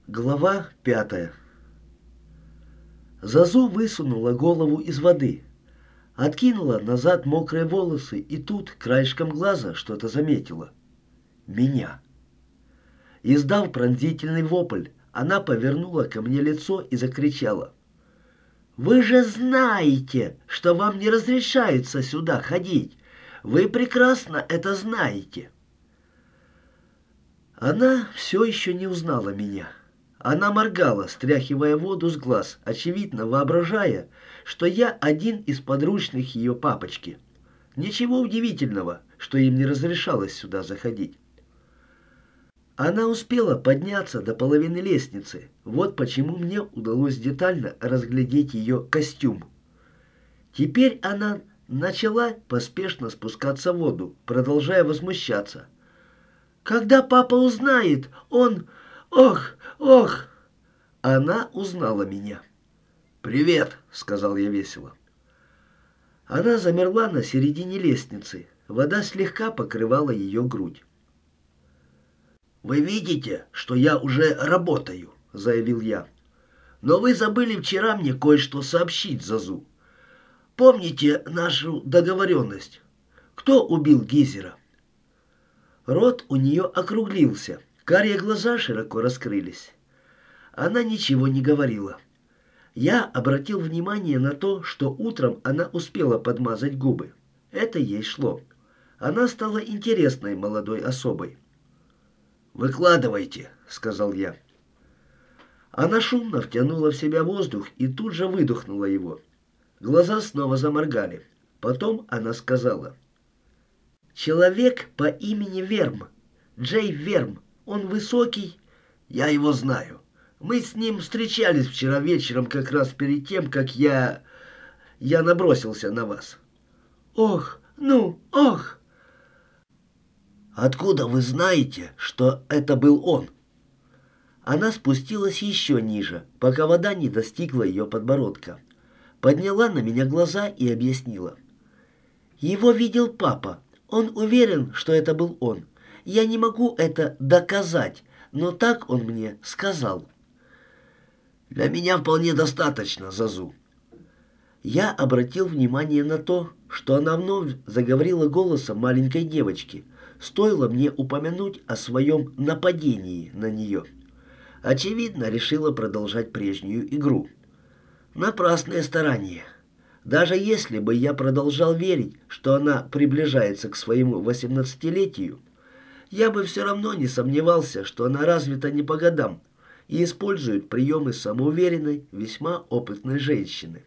Глава 5. Зазу высунула голову из воды, откинула назад мокрые волосы и тут краешком глаза что-то заметила. Меня. Издав пронзительный вопль, она повернула ко мне лицо и закричала: «Вы же знаете, что вам не разрешается сюда ходить! Вы прекрасно это знаете!» Она все еще не узнала меня. Она моргала, стряхивая воду с глаз, очевидно воображая, что я один из подручных ее папочки. Ничего удивительного, что им не разрешалось сюда заходить. Она успела подняться до половины лестницы. Вот почему мне удалось детально разглядеть ее костюм. Теперь она начала поспешно спускаться в воду, продолжая возмущаться. «Когда папа узнает, он... Ох, ох!» Она узнала меня. «Привет», — сказал я весело. Она замерла на середине лестницы. Вода слегка покрывала ее грудь. «Вы видите, что я уже работаю», — заявил я. «Но вы забыли вчера мне кое-что сообщить, Зазу. Помните нашу договоренность? Кто убил Гизера?» Рот у нее округлился, карие глаза широко раскрылись. Она ничего не говорила. Я обратил внимание на то, что утром она успела подмазать губы. Это ей шло. Она стала интересной молодой особой. «Выкладывайте», — сказал я. Она шумно втянула в себя воздух и тут же выдохнула его. Глаза снова заморгали. Потом она сказала: «Человек по имени Верм. Джей Верм. Он высокий». «Я его знаю. Мы с ним встречались вчера вечером, как раз перед тем, как я набросился на вас». «Ох, ну, ох!» «Откуда вы знаете, что это был он?» Она спустилась еще ниже, пока вода не достигла ее подбородка. Подняла на меня глаза и объяснила: «Его видел папа. Он уверен, что это был он. Я не могу это доказать, но так он мне сказал». «Для меня вполне достаточно, Зазу». Я обратил внимание на то, что она вновь заговорила голосом маленькой девочки. Стоило мне упомянуть о своем нападении на нее. Очевидно, решила продолжать прежнюю игру. Напрасное старание. Даже если бы я продолжал верить, что она приближается к своему 18-летию, я бы все равно не сомневался, что она развита не по годам и использует приемы самоуверенной, весьма опытной женщины.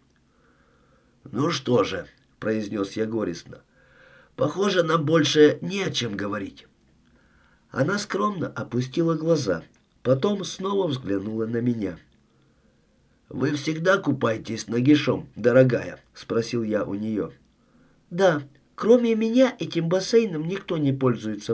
«Ну что же», — произнес я горестно, — «похоже, нам больше не о чем говорить». Она скромно опустила глаза, потом снова взглянула на меня. «Вы всегда купаетесь нагишом, дорогая?» — спросил я у нее. «Да, кроме меня этим бассейном никто не пользуется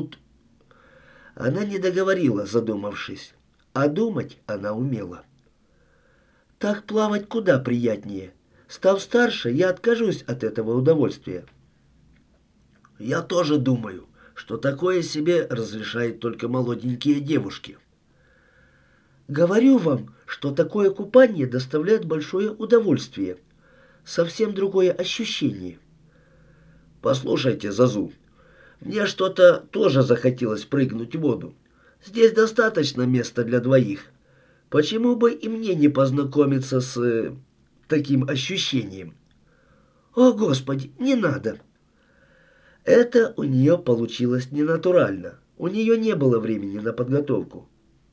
Она не договорила, задумавшись, а думать она умела. «Так плавать куда приятнее. Став старше, я откажусь от этого удовольствия». «Я тоже думаю, что такое себе разрешают только молоденькие девушки». «Говорю вам, что такое купание доставляет большое удовольствие. Совсем другое ощущение». «Послушайте, Зазу, мне что-то тоже захотелось прыгнуть в воду. Здесь достаточно места для двоих. Почему бы и мне не познакомиться с таким ощущением?» «О, Господи, не надо!» Это у нее получилось ненатурально. У нее не было времени на подготовку.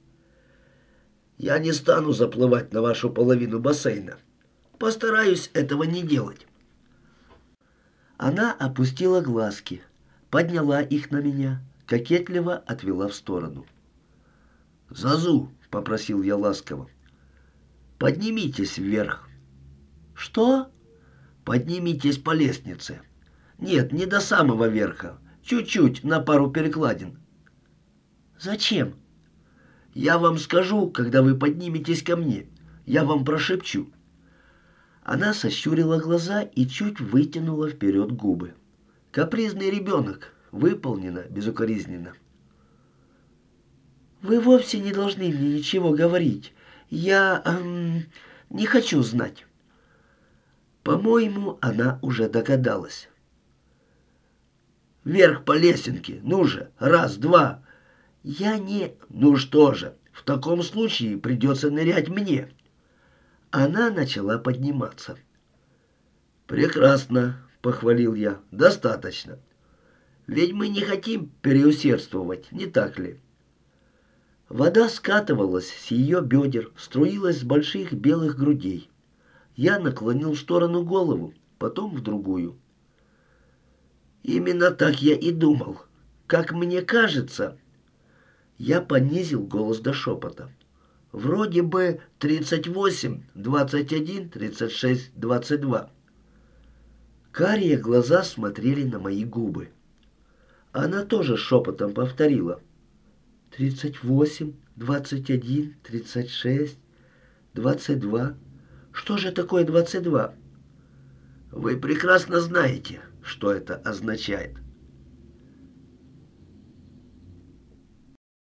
«Я не стану заплывать на вашу половину бассейна. Постараюсь этого не делать». Она опустила глазки, подняла их на меня, кокетливо отвела в сторону. «Зазу», — попросил я ласково, — «поднимитесь вверх». «Что?» «Поднимитесь по лестнице. Нет, не до самого верха. Чуть-чуть, на пару перекладин». «Зачем?» «Я вам скажу, когда вы подниметесь ко мне. Я вам прошепчу». Она сощурила глаза и чуть вытянула вперед губы. Капризный ребенок. Выполнено безукоризненно. Вы вовсе не должны мне ничего говорить. Я не хочу знать. По-моему, она уже догадалась. Вверх по лесенке, ну же, раз, два. Я не... Ну что же, в таком случае придется нырять мне. Она начала подниматься. «Прекрасно», — похвалил я, — «достаточно. Ведь мы не хотим переусердствовать, не так ли?» Вода скатывалась с ее бедер, струилась с больших белых грудей. Я наклонил в сторону голову, потом в другую. «Именно так я и думал. Как мне кажется...» Я понизил голос до шепота. «Вроде бы 38, 21, 36, 22». Карие глаза смотрели на мои губы. Она тоже шепотом повторила. 38, 21, 36, 22. Что же такое 22? Вы прекрасно знаете, что это означает.